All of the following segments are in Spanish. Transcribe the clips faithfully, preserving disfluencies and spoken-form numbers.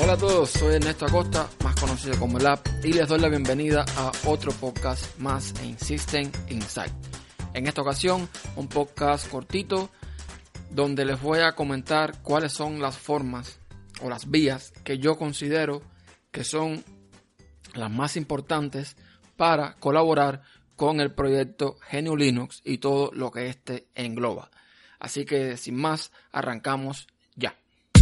Hola a todos, soy Ernesto Acosta, más conocido como el App, y les doy la bienvenida a otro podcast más en System Insight. En esta ocasión, un podcast cortito donde les voy a comentar cuáles son las formas o las vías que yo considero que son las más importantes para colaborar con el proyecto G N U Linux y todo lo que éste engloba. Así que sin más, arrancamos ya.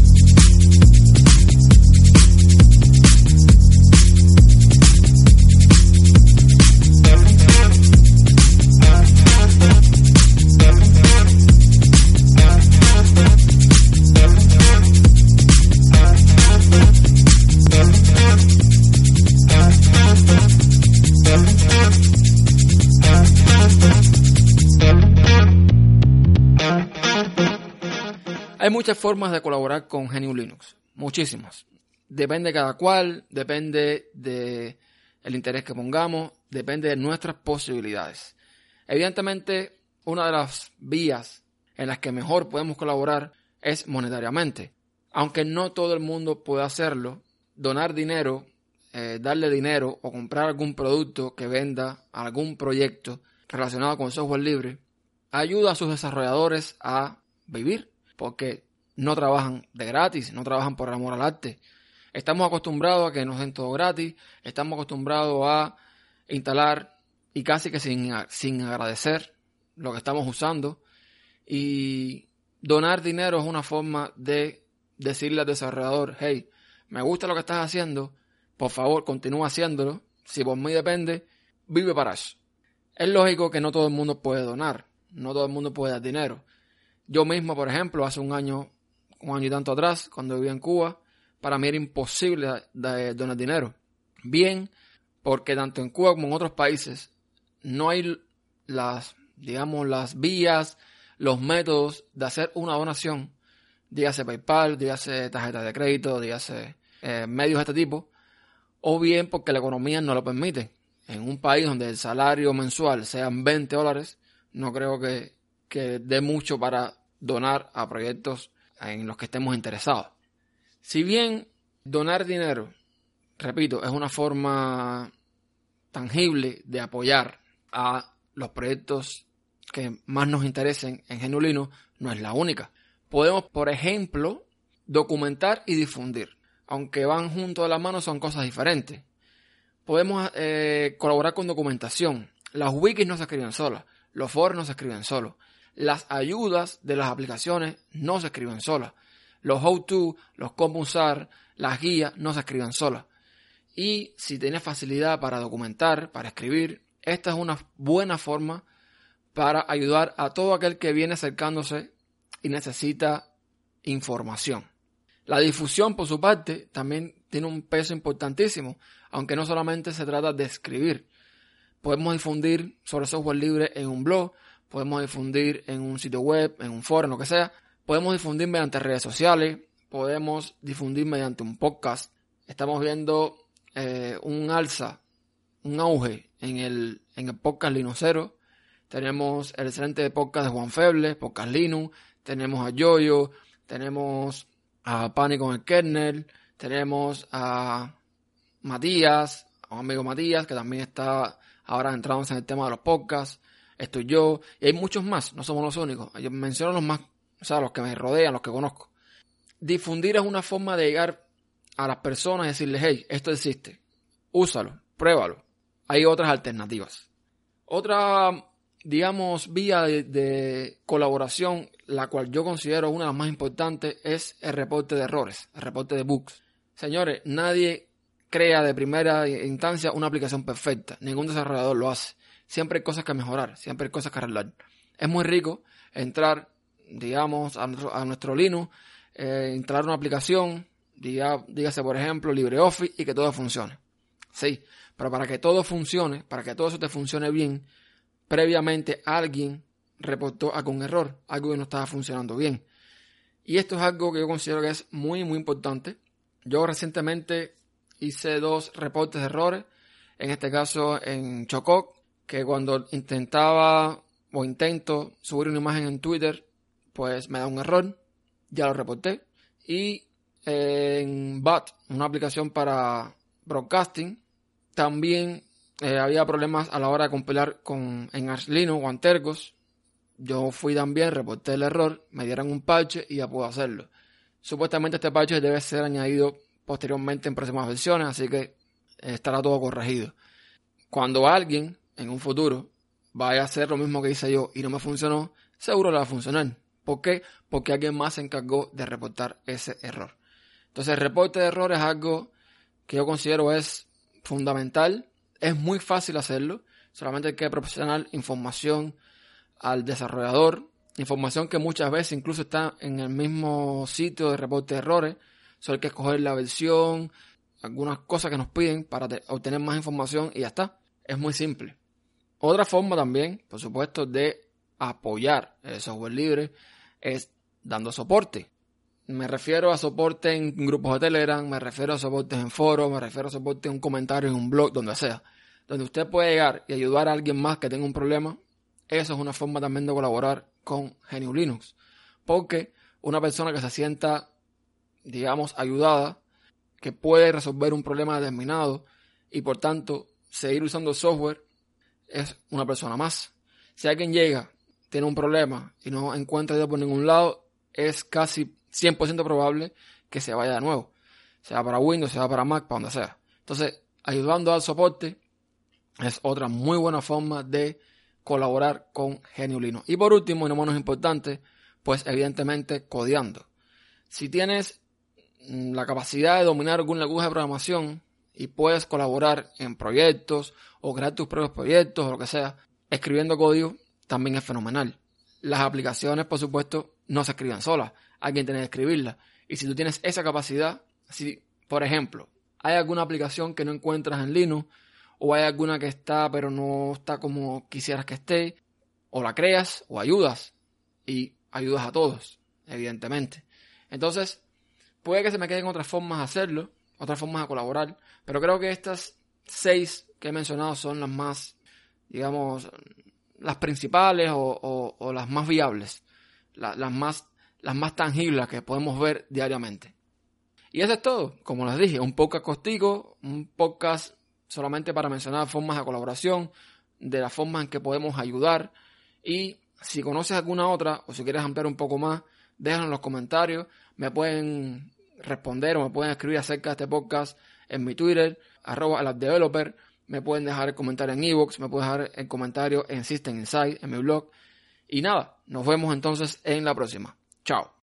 Hay muchas formas de colaborar con G N U Linux, muchísimas. Depende de cada cual, depende del interés que pongamos, depende de nuestras posibilidades. Evidentemente, una de las vías en las que mejor podemos colaborar es monetariamente. Aunque no todo el mundo puede hacerlo, donar dinero, eh, darle dinero o comprar algún producto que venda algún proyecto relacionado con software libre, ayuda a sus desarrolladores a vivir. Porque no trabajan de gratis, no trabajan por amor al arte. Estamos acostumbrados a que nos den todo gratis, estamos acostumbrados a instalar y casi que sin, sin agradecer lo que estamos usando. Y donar dinero es una forma de decirle al desarrollador, hey, me gusta lo que estás haciendo, por favor continúa haciéndolo, si por mí depende, vive para eso. Es lógico que no todo el mundo puede donar, no todo el mundo puede dar dinero. Yo mismo, por ejemplo, hace un año, un año y tanto atrás, cuando vivía en Cuba, para mí era imposible de donar dinero. Bien, porque tanto en Cuba como en otros países no hay las, digamos, las vías, los métodos de hacer una donación, dígase PayPal, dígase tarjeta de crédito, dígase eh, medios de este tipo, o bien porque la economía no lo permite. En un país donde el salario mensual sean veinte dólares, no creo que que dé mucho para donar a proyectos en los que estemos interesados. Si bien donar dinero, repito, es una forma tangible de apoyar a los proyectos que más nos interesen en G N U Linux, no es la única. Podemos, por ejemplo, documentar y difundir. Aunque van juntos de la mano, son cosas diferentes. Podemos eh, colaborar con documentación. Las wikis no se escriben solas, los foros no se escriben solos. Las ayudas de las aplicaciones no se escriben solas. Los how-to, los cómo usar, las guías no se escriben solas. Y si tienes facilidad para documentar, para escribir, esta es una buena forma para ayudar a todo aquel que viene acercándose y necesita información. La difusión, por su parte, también tiene un peso importantísimo, aunque no solamente se trata de escribir. Podemos difundir sobre software libre en un blog, podemos difundir en un sitio web, en un foro, en lo que sea. Podemos difundir mediante redes sociales, podemos difundir mediante un podcast. Estamos viendo eh, un alza, un auge en el, en el podcast Linuxero. Tenemos el excelente podcast de Juan Feble, Podcast Linux. Tenemos a Yoyo, tenemos a Pánico en el Kernel, tenemos a Matías, a un amigo Matías, que también está ahora entramos en el tema de los podcasts. Estoy yo, y hay muchos más, no somos los únicos. Yo menciono los más, o sea, los que me rodean, los que conozco. Difundir es una forma de llegar a las personas y decirles, hey, esto existe, úsalo, pruébalo. Hay otras alternativas. Otra, digamos, vía de, de colaboración, la cual yo considero una de las más importantes, es el reporte de errores, el reporte de bugs. Señores, nadie crea de primera instancia una aplicación perfecta, ningún desarrollador lo hace. Siempre hay cosas que mejorar, siempre hay cosas que arreglar. Es muy rico entrar, digamos, a nuestro, a nuestro Linux, eh, instalar una aplicación, diga, dígase por ejemplo LibreOffice, y que todo funcione. Sí, pero para que todo funcione, para que todo eso te funcione bien, previamente alguien reportó algún error, algo que no estaba funcionando bien. Y esto es algo que yo considero que es muy, muy importante. Yo recientemente hice dos reportes de errores, en este caso en Chococ, que cuando intentaba o intento subir una imagen en Twitter, pues me da un error, ya lo reporté. Y en B A T, una aplicación para broadcasting, también eh, había problemas a la hora de compilar con, en Arch Linux o Antergos. Yo fui también, reporté el error, me dieron un parche y ya puedo hacerlo. Supuestamente este parche debe ser añadido posteriormente en próximas versiones, así que estará todo corregido. Cuando alguien en un futuro vaya a hacer lo mismo que hice yo y no me funcionó, seguro le va a funcionar. ¿Por qué? Porque alguien más se encargó de reportar ese error. Entonces el reporte de error es algo que yo considero es fundamental. Es muy fácil hacerlo. Solamente hay que proporcionar información al desarrollador. Información que muchas veces incluso está en el mismo sitio de reporte de errores. Solo hay que escoger la versión, algunas cosas que nos piden para obtener más información y ya está. Es muy simple. Otra forma también, por supuesto, de apoyar el software libre es dando soporte. Me refiero a soporte en grupos de Telegram, me refiero a soporte en foros, me refiero a soporte en un comentario en un blog, donde sea. Donde usted puede llegar y ayudar a alguien más que tenga un problema. Eso es una forma también de colaborar con G N U Linux. Porque una persona que se sienta, digamos, ayudada, que puede resolver un problema determinado y por tanto seguir usando el software, es una persona más. Si alguien llega, tiene un problema y no encuentra ayuda por ningún lado, es casi cien por ciento probable que se vaya de nuevo. Sea para Windows, sea para Mac, para donde sea. Entonces, ayudando al soporte es otra muy buena forma de colaborar con G N U Linux. Y por último, y no menos importante, pues evidentemente codeando. Si tienes la capacidad de dominar algún lenguaje de programación y puedes colaborar en proyectos o crear tus propios proyectos o lo que sea, escribiendo código también es fenomenal. Las aplicaciones, por supuesto, no se escriben solas. Alguien tiene que escribirlas. Y si tú tienes esa capacidad, si, por ejemplo, hay alguna aplicación que no encuentras en Linux, o hay alguna que está pero no está como quisieras que esté, o la creas o ayudas, y ayudas a todos, evidentemente. Entonces, puede que se me queden otras formas de hacerlo, otras formas de colaborar, pero creo que estas seis que he mencionado son las más, digamos, las principales o, o, o las más viables, la, las más las más tangibles que podemos ver diariamente. Y eso es todo. Como les dije, un podcast cortico, un podcast solamente para mencionar formas de colaboración, de las formas en que podemos ayudar. Y si conoces alguna otra o si quieres ampliar un poco más, déjalo en los comentarios. Me pueden responder o me pueden escribir acerca de este podcast en mi Twitter, arroba alapdeveloper. Me pueden dejar el comentario en iVoox, me pueden dejar el comentario en System Insight, en mi blog. Y nada, nos vemos entonces en la próxima. Chao.